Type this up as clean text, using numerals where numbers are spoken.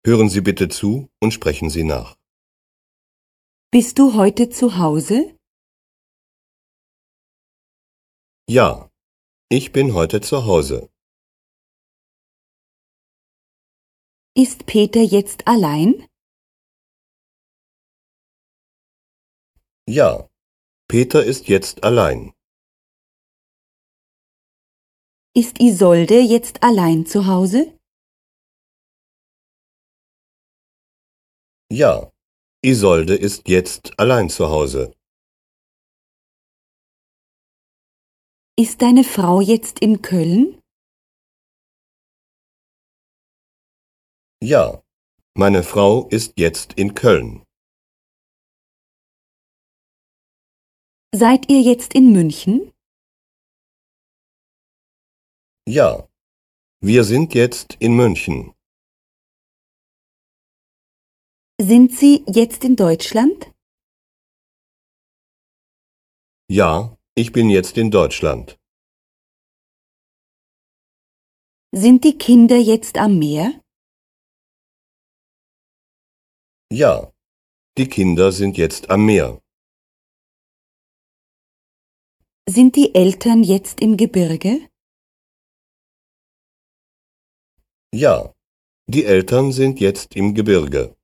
Hören Sie bitte zu und sprechen Sie nach. Bist du heute zu Hause? Ja, ich bin heute zu Hause. Ist Peter jetzt allein? Ja, Peter ist jetzt allein. Ist Isolde jetzt allein zu Hause? Ja, Isolde ist jetzt allein zu Hause. Ist deine Frau jetzt in Köln? Ja, meine Frau ist jetzt in Köln. Seid ihr jetzt in München? Ja, wir sind jetzt in München. Sind sie jetzt in Deutschland? Ja, ich bin jetzt in Deutschland. Sind die Kinder jetzt am Meer? Ja, die Kinder sind jetzt am Meer. Sind die Eltern jetzt im Gebirge? Ja, die Eltern sind jetzt im Gebirge.